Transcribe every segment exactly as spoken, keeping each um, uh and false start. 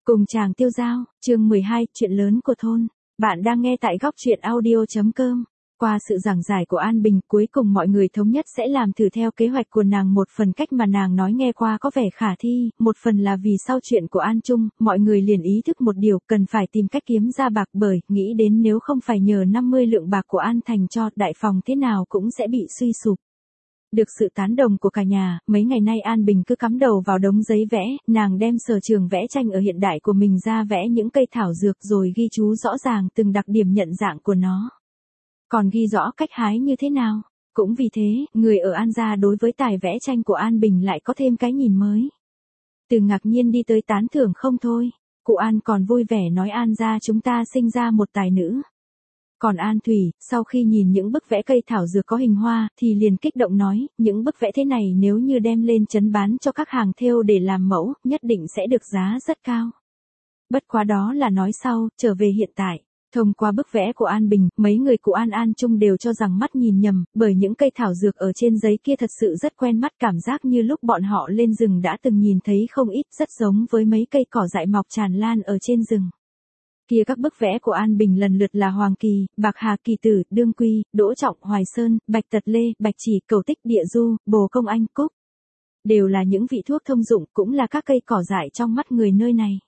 Cùng chàng tiêu dao, chương mười hai, chuyện lớn của thôn. Bạn đang nghe tại góc truyện audio chấm com. Qua sự giảng giải của An Bình, cuối cùng mọi người thống nhất sẽ làm thử theo kế hoạch của nàng. Một phần cách mà nàng nói nghe qua có vẻ khả thi, một phần là vì sau chuyện của An Trung, mọi người liền ý thức một điều, cần phải tìm cách kiếm ra bạc, bởi nghĩ đến nếu không phải nhờ năm mươi lượng bạc của An Thành cho, đại phòng thế nào cũng sẽ bị suy sụp. Được sự tán đồng của cả nhà, mấy ngày nay An Bình cứ cắm đầu vào đống giấy vẽ, nàng đem sở trường vẽ tranh ở hiện đại của mình ra vẽ những cây thảo dược rồi ghi chú rõ ràng từng đặc điểm nhận dạng của nó. Còn ghi rõ cách hái như thế nào. Cũng vì thế, người ở An gia đối với tài vẽ tranh của An Bình lại có thêm cái nhìn mới. Từ ngạc nhiên đi tới tán thưởng không thôi, cụ An còn vui vẻ nói An gia chúng ta sinh ra một tài nữ. Còn An Thủy, sau khi nhìn những bức vẽ cây thảo dược có hình hoa, thì liền kích động nói, những bức vẽ thế này nếu như đem lên trấn bán cho các hàng thêu để làm mẫu, nhất định sẽ được giá rất cao. Bất quá đó là nói sau, trở về hiện tại. Thông qua bức vẽ của An Bình, mấy người của An An Trung đều cho rằng mắt nhìn nhầm, bởi những cây thảo dược ở trên giấy kia thật sự rất quen mắt, cảm giác như lúc bọn họ lên rừng đã từng nhìn thấy không ít, rất giống với mấy cây cỏ dại mọc tràn lan ở trên rừng. Kia các bức vẽ của An Bình lần lượt là Hoàng Kỳ, Bạc Hà Kỳ Tử, Đương Quy, Đỗ Trọng, Hoài Sơn, Bạch Tật Lê, Bạch Chỉ, Cầu Tích, Địa Du, Bồ Công Anh, Cúc. Đều là những vị thuốc thông dụng, cũng là các cây cỏ dại trong mắt người nơi này.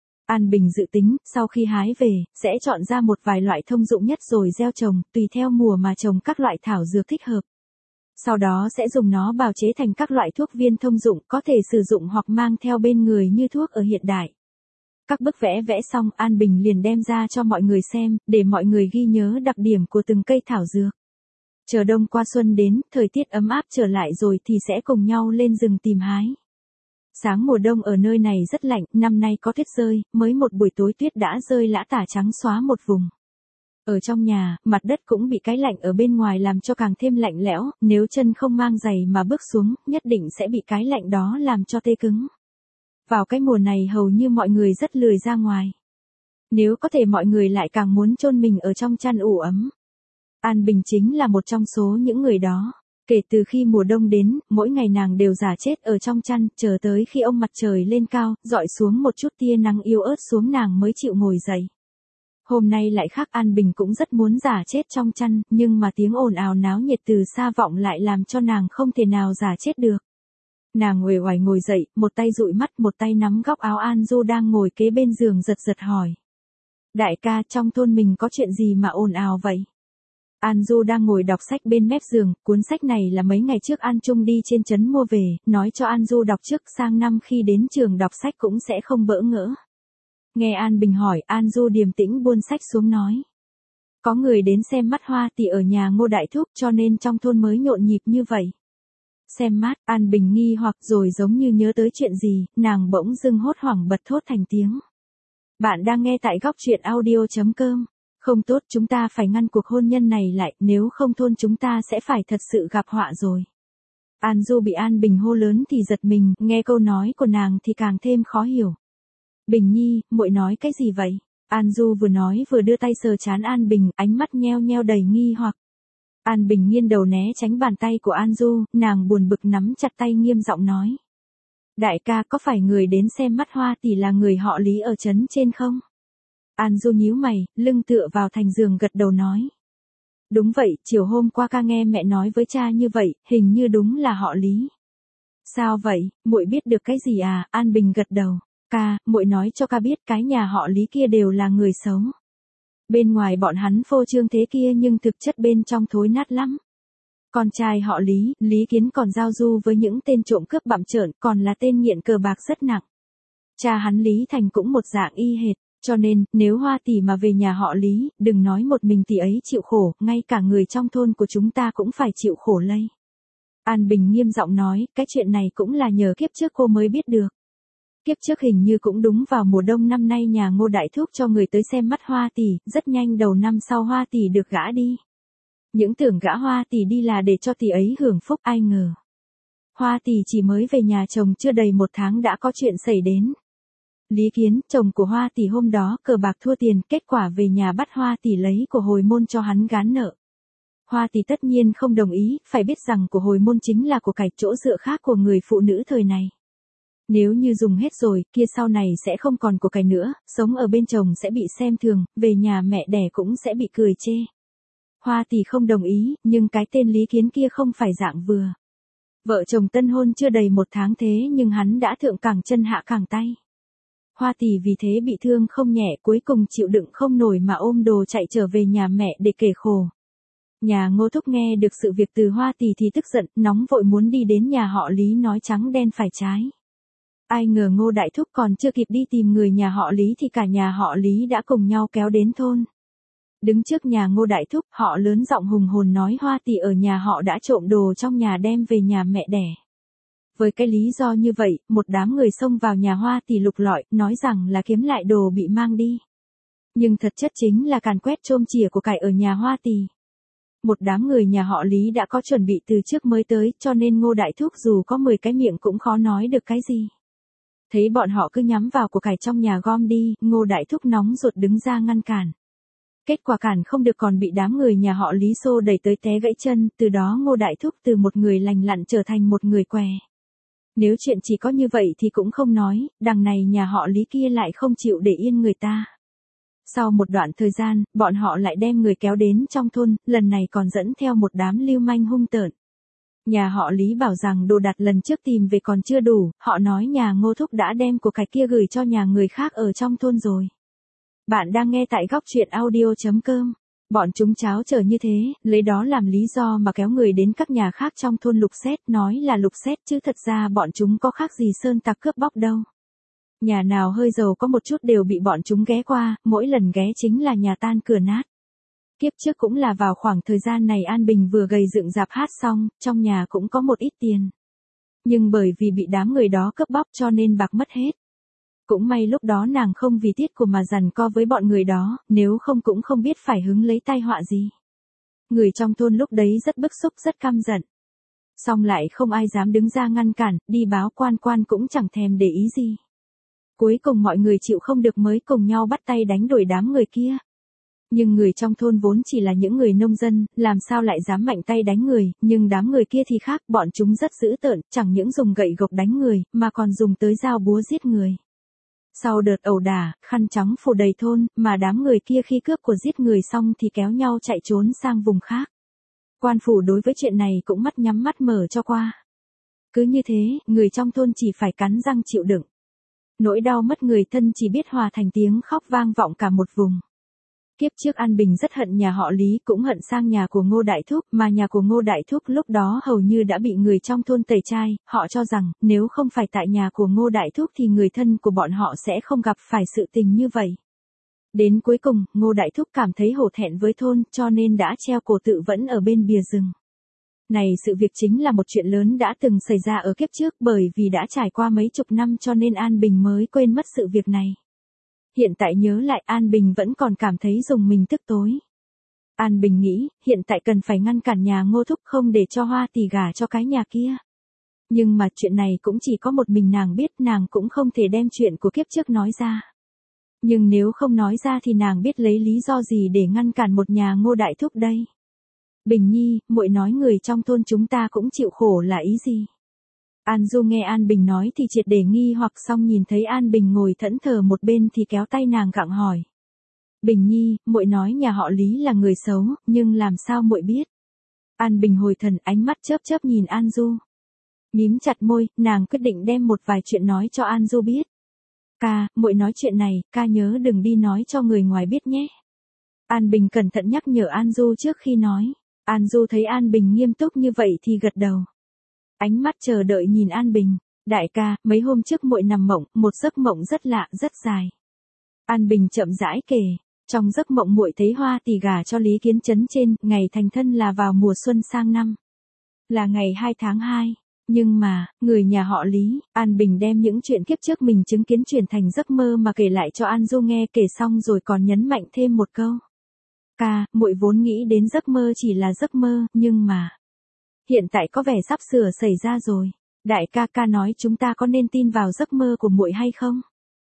An Bình dự tính, sau khi hái về, sẽ chọn ra một vài loại thông dụng nhất rồi gieo trồng, tùy theo mùa mà trồng các loại thảo dược thích hợp. Sau đó sẽ dùng nó bào chế thành các loại thuốc viên thông dụng, có thể sử dụng hoặc mang theo bên người như thuốc ở hiện đại. Các bức vẽ vẽ xong, An Bình liền đem ra cho mọi người xem, để mọi người ghi nhớ đặc điểm của từng cây thảo dược. Chờ đông qua xuân đến, thời tiết ấm áp trở lại rồi thì sẽ cùng nhau lên rừng tìm hái. Sáng mùa đông ở nơi này rất lạnh, năm nay có tuyết rơi, mới một buổi tối tuyết đã rơi lã tả trắng xóa một vùng. Ở trong nhà, mặt đất cũng bị cái lạnh ở bên ngoài làm cho càng thêm lạnh lẽo, nếu chân không mang giày mà bước xuống, nhất định sẽ bị cái lạnh đó làm cho tê cứng. Vào cái mùa này hầu như mọi người rất lười ra ngoài. Nếu có thể mọi người lại càng muốn chôn mình ở trong chăn ủ ấm. An Bình chính là một trong số những người đó. Kể từ khi mùa đông đến, mỗi ngày nàng đều giả chết ở trong chăn, chờ tới khi ông mặt trời lên cao, dọi xuống một chút tia nắng yếu ớt xuống nàng mới chịu ngồi dậy. Hôm nay lại khác, An Bình cũng rất muốn giả chết trong chăn, nhưng mà tiếng ồn ào náo nhiệt từ xa vọng lại làm cho nàng không thể nào giả chết được. Nàng uể oải ngồi dậy, một tay dụi mắt, một tay nắm góc áo An Du đang ngồi kế bên giường giật giật hỏi. Đại ca, trong thôn mình có chuyện gì mà ồn ào vậy? An Du đang ngồi đọc sách bên mép giường, cuốn sách này là mấy ngày trước An Trung đi trên trấn mua về, nói cho An Du đọc trước, sang năm khi đến trường đọc sách cũng sẽ không bỡ ngỡ. Nghe An Bình hỏi, An Du điềm tĩnh buông sách xuống nói. Có người đến xem mắt hoa tỳ ở nhà Ngô Đại Thúc cho nên trong thôn mới nhộn nhịp như vậy. Xem mát, An Bình nghi hoặc rồi giống như nhớ tới chuyện gì, nàng bỗng dưng hốt hoảng bật thốt thành tiếng. Bạn đang nghe tại góc truyện audio chấm com. Không tốt, chúng ta phải ngăn cuộc hôn nhân này lại, nếu không thôn chúng ta sẽ phải thật sự gặp họa rồi. An Du bị An Bình hô lớn thì giật mình, nghe câu nói của nàng thì càng thêm khó hiểu. Bình Nhi, muội nói cái gì vậy? An Du vừa nói vừa đưa tay sờ trán An Bình, ánh mắt nheo nheo đầy nghi hoặc. An Bình nghiêng đầu né tránh bàn tay của An Du, nàng buồn bực nắm chặt tay nghiêm giọng nói. Đại ca, có phải người đến xem mắt hoa tỷ là người họ Lý ở trấn trên không? An Du nhíu mày, lưng tựa vào thành giường gật đầu nói. Đúng vậy, chiều hôm qua ca nghe mẹ nói với cha như vậy, hình như đúng là họ Lý. Sao vậy, muội biết được cái gì à? An Bình gật đầu. Ca, muội nói cho ca biết cái nhà họ Lý kia đều là người xấu. Bên ngoài bọn hắn phô trương thế kia nhưng thực chất bên trong thối nát lắm. Con trai họ Lý, Lý Kiến còn giao du với những tên trộm cướp bặm trợn, còn là tên nghiện cờ bạc rất nặng. Cha hắn Lý Thành cũng một dạng y hệt, cho nên, nếu Hoa tỷ mà về nhà họ Lý, đừng nói một mình tỷ ấy chịu khổ, ngay cả người trong thôn của chúng ta cũng phải chịu khổ lây. An Bình nghiêm giọng nói, cái chuyện này cũng là nhờ kiếp trước cô mới biết được. Kiếp trước hình như cũng đúng vào mùa đông năm nay nhà Ngô Đại Thúc cho người tới xem mắt Hoa tỷ, rất nhanh đầu năm sau Hoa tỷ được gả đi. Những tưởng gã Hoa tỷ đi là để cho tỷ ấy hưởng phúc, ai ngờ. Hoa tỷ chỉ mới về nhà chồng chưa đầy một tháng đã có chuyện xảy đến. Lý Kiến, chồng của Hoa tỷ hôm đó cờ bạc thua tiền, kết quả về nhà bắt Hoa tỷ lấy của hồi môn cho hắn gán nợ. Hoa tỷ tất nhiên không đồng ý, phải biết rằng của hồi môn chính là của cải chỗ dựa khác của người phụ nữ thời này. Nếu như dùng hết rồi, kia sau này sẽ không còn của cải nữa, sống ở bên chồng sẽ bị xem thường, về nhà mẹ đẻ cũng sẽ bị cười chê. Hoa Tỷ không đồng ý, nhưng cái tên Lý Kiến kia không phải dạng vừa. Vợ chồng tân hôn chưa đầy một tháng thế nhưng hắn đã thượng cẳng chân hạ cẳng tay. Hoa Tỷ vì thế bị thương không nhẹ, cuối cùng chịu đựng không nổi mà ôm đồ chạy trở về nhà mẹ để kể khổ. Nhà Ngô Thúc nghe được sự việc từ Hoa Tỷ thì tức giận, nóng vội muốn đi đến nhà họ Lý nói trắng đen phải trái. Ai ngờ Ngô Đại Thúc còn chưa kịp đi tìm người nhà họ Lý thì cả nhà họ Lý đã cùng nhau kéo đến thôn. Đứng trước nhà Ngô Đại Thúc, họ lớn giọng hùng hồn nói Hoa Tỷ ở nhà họ đã trộm đồ trong nhà đem về nhà mẹ đẻ. Với cái lý do như vậy, một đám người xông vào nhà Hoa Tỷ lục lọi, nói rằng là kiếm lại đồ bị mang đi. Nhưng thật chất chính là càn quét trôm chìa của cải ở nhà Hoa Tỷ. Một đám người nhà họ Lý đã có chuẩn bị từ trước mới tới, cho nên Ngô Đại Thúc dù có mười cái miệng cũng khó nói được cái gì. Thấy bọn họ cứ nhắm vào của cải trong nhà gom đi, Ngô Đại Thúc nóng ruột đứng ra ngăn cản. Kết quả cản không được còn bị đám người nhà họ Lý xô đẩy tới té gãy chân, từ đó Ngô Đại Thúc từ một người lành lặn trở thành một người què. Nếu chuyện chỉ có như vậy thì cũng không nói, đằng này nhà họ Lý kia lại không chịu để yên người ta. Sau một đoạn thời gian, bọn họ lại đem người kéo đến trong thôn, lần này còn dẫn theo một đám lưu manh hung tợn. Nhà họ Lý bảo rằng đồ đặt lần trước tìm về còn chưa đủ, họ nói nhà Ngô Thúc đã đem của cải kia gửi cho nhà người khác ở trong thôn rồi. Bạn đang nghe tại góc truyện audio chấm com. Bọn chúng tráo trở như thế, lấy đó làm lý do mà kéo người đến các nhà khác trong thôn lục xét, nói là lục xét chứ thật ra bọn chúng có khác gì sơn tặc cướp bóc đâu. Nhà nào hơi giàu có một chút đều bị bọn chúng ghé qua, mỗi lần ghé chính là nhà tan cửa nát. Kiếp trước cũng là vào khoảng thời gian này An Bình vừa gầy dựng dạp hát xong, trong nhà cũng có một ít tiền. Nhưng bởi vì bị đám người đó cướp bóc cho nên bạc mất hết. Cũng may lúc đó nàng không vì tiết của mà giằng co với bọn người đó, nếu không cũng không biết phải hứng lấy tai họa gì. Người trong thôn lúc đấy rất bức xúc rất căm giận. Xong lại không ai dám đứng ra ngăn cản, đi báo quan quan cũng chẳng thèm để ý gì. Cuối cùng mọi người chịu không được mới cùng nhau bắt tay đánh đuổi đám người kia. Nhưng người trong thôn vốn chỉ là những người nông dân, làm sao lại dám mạnh tay đánh người, nhưng đám người kia thì khác, bọn chúng rất dữ tợn, chẳng những dùng gậy gộc đánh người, mà còn dùng tới dao búa giết người. Sau đợt ẩu đả, khăn trắng phủ đầy thôn, mà đám người kia khi cướp của giết người xong thì kéo nhau chạy trốn sang vùng khác. Quan phủ đối với chuyện này cũng mắt nhắm mắt mở cho qua. Cứ như thế, người trong thôn chỉ phải cắn răng chịu đựng. Nỗi đau mất người thân chỉ biết hòa thành tiếng khóc vang vọng cả một vùng. Kiếp trước An Bình rất hận nhà họ Lý, cũng hận sang nhà của Ngô Đại Thúc, mà nhà của Ngô Đại Thúc lúc đó hầu như đã bị người trong thôn tẩy chay, họ cho rằng, nếu không phải tại nhà của Ngô Đại Thúc thì người thân của bọn họ sẽ không gặp phải sự tình như vậy. Đến cuối cùng, Ngô Đại Thúc cảm thấy hổ thẹn với thôn, cho nên đã treo cổ tự vẫn ở bên bìa rừng. Này sự việc chính là một chuyện lớn đã từng xảy ra ở kiếp trước, bởi vì đã trải qua mấy chục năm cho nên An Bình mới quên mất sự việc này. Hiện tại nhớ lại An Bình vẫn còn cảm thấy dùng mình tức tối. An Bình nghĩ, hiện tại cần phải ngăn cản nhà Ngô Thúc không để cho Hoa Tỷ gả cho cái nhà kia. Nhưng mà chuyện này cũng chỉ có một mình nàng biết, nàng cũng không thể đem chuyện của kiếp trước nói ra. Nhưng nếu không nói ra thì nàng biết lấy lý do gì để ngăn cản một nhà Ngô Đại Thúc đây. Bình Nhi, muội nói người trong thôn chúng ta cũng chịu khổ là ý gì? An Du nghe An Bình nói thì triệt để nghi hoặc, xong nhìn thấy An Bình ngồi thẫn thờ một bên thì kéo tay nàng gặng hỏi. Bình Nhi, muội nói nhà họ Lý là người xấu, nhưng làm sao muội biết? An Bình hồi thần, ánh mắt chớp chớp nhìn An Du. Mím chặt môi, nàng quyết định đem một vài chuyện nói cho An Du biết. Ca, muội nói chuyện này, ca nhớ đừng đi nói cho người ngoài biết nhé. An Bình cẩn thận nhắc nhở An Du trước khi nói. An Du thấy An Bình nghiêm túc như vậy thì gật đầu. Ánh mắt chờ đợi nhìn An Bình. Đại ca, mấy hôm trước muội nằm mộng, một giấc mộng rất lạ, rất dài. An Bình chậm rãi kể. Trong giấc mộng muội thấy Hoa Tỷ gả cho Lý Kiến Trấn trên, ngày thành thân là vào mùa xuân sang năm. Là ngày hai tháng hai. Nhưng mà, người nhà họ Lý, An Bình đem những chuyện kiếp trước mình chứng kiến chuyển thành giấc mơ mà kể lại cho An Du nghe, kể xong rồi còn nhấn mạnh thêm một câu. Ca, muội vốn nghĩ đến giấc mơ chỉ là giấc mơ, nhưng mà hiện tại có vẻ sắp sửa xảy ra rồi. Đại ca ca nói chúng ta có nên tin vào giấc mơ của muội hay không?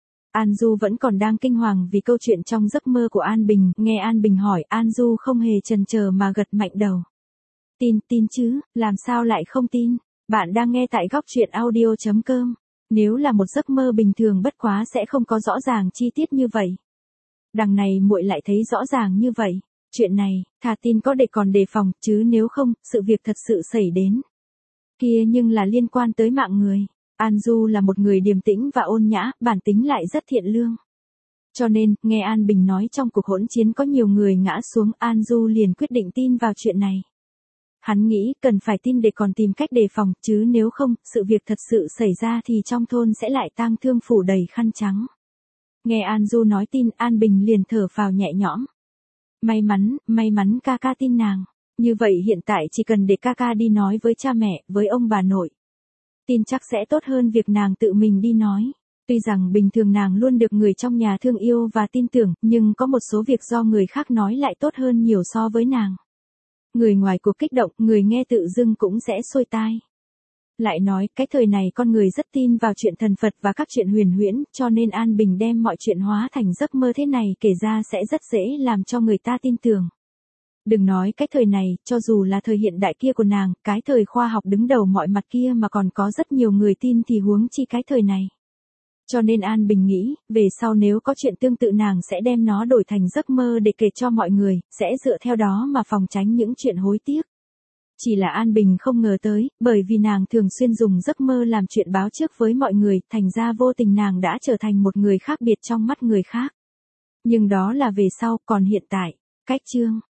An Du vẫn còn đang kinh hoàng vì câu chuyện trong giấc mơ của An Bình, nghe An Bình hỏi, An Du không hề chần chờ mà gật mạnh đầu. Tin, tin chứ, làm sao lại không tin? Bạn đang nghe tại góc truyện audio chấm com. Nếu là một giấc mơ bình thường bất quá sẽ không có rõ ràng chi tiết như vậy. Đằng này muội lại thấy rõ ràng như vậy. Chuyện này, thà tin có để còn đề phòng, chứ nếu không, sự việc thật sự xảy đến. Kia nhưng là liên quan tới mạng người. An Du là một người điềm tĩnh và ôn nhã, bản tính lại rất thiện lương. Cho nên, nghe An Bình nói trong cuộc hỗn chiến có nhiều người ngã xuống, An Du liền quyết định tin vào chuyện này. Hắn nghĩ cần phải tin để còn tìm cách đề phòng, chứ nếu không, sự việc thật sự xảy ra thì trong thôn sẽ lại tang thương phủ đầy khăn trắng. Nghe An Du nói tin, An Bình liền thở phào nhẹ nhõm. May mắn, may mắn ca ca tin nàng. Như vậy hiện tại chỉ cần để ca ca đi nói với cha mẹ, với ông bà nội. Tin chắc sẽ tốt hơn việc nàng tự mình đi nói. Tuy rằng bình thường nàng luôn được người trong nhà thương yêu và tin tưởng, nhưng có một số việc do người khác nói lại tốt hơn nhiều so với nàng. Người ngoài cuộc kích động, người nghe tự dưng cũng sẽ xuôi tai. Lại nói, cái thời này con người rất tin vào chuyện thần Phật và các chuyện huyền huyễn, cho nên An Bình đem mọi chuyện hóa thành giấc mơ thế này kể ra sẽ rất dễ làm cho người ta tin tưởng. Đừng nói cái thời này, cho dù là thời hiện đại kia của nàng, cái thời khoa học đứng đầu mọi mặt kia mà còn có rất nhiều người tin thì huống chi cái thời này. Cho nên An Bình nghĩ, về sau nếu có chuyện tương tự nàng sẽ đem nó đổi thành giấc mơ để kể cho mọi người, sẽ dựa theo đó mà phòng tránh những chuyện hối tiếc. Chỉ là An Bình không ngờ tới, bởi vì nàng thường xuyên dùng giấc mơ làm chuyện báo trước với mọi người, thành ra vô tình nàng đã trở thành một người khác biệt trong mắt người khác. Nhưng đó là về sau, còn hiện tại, cách chương.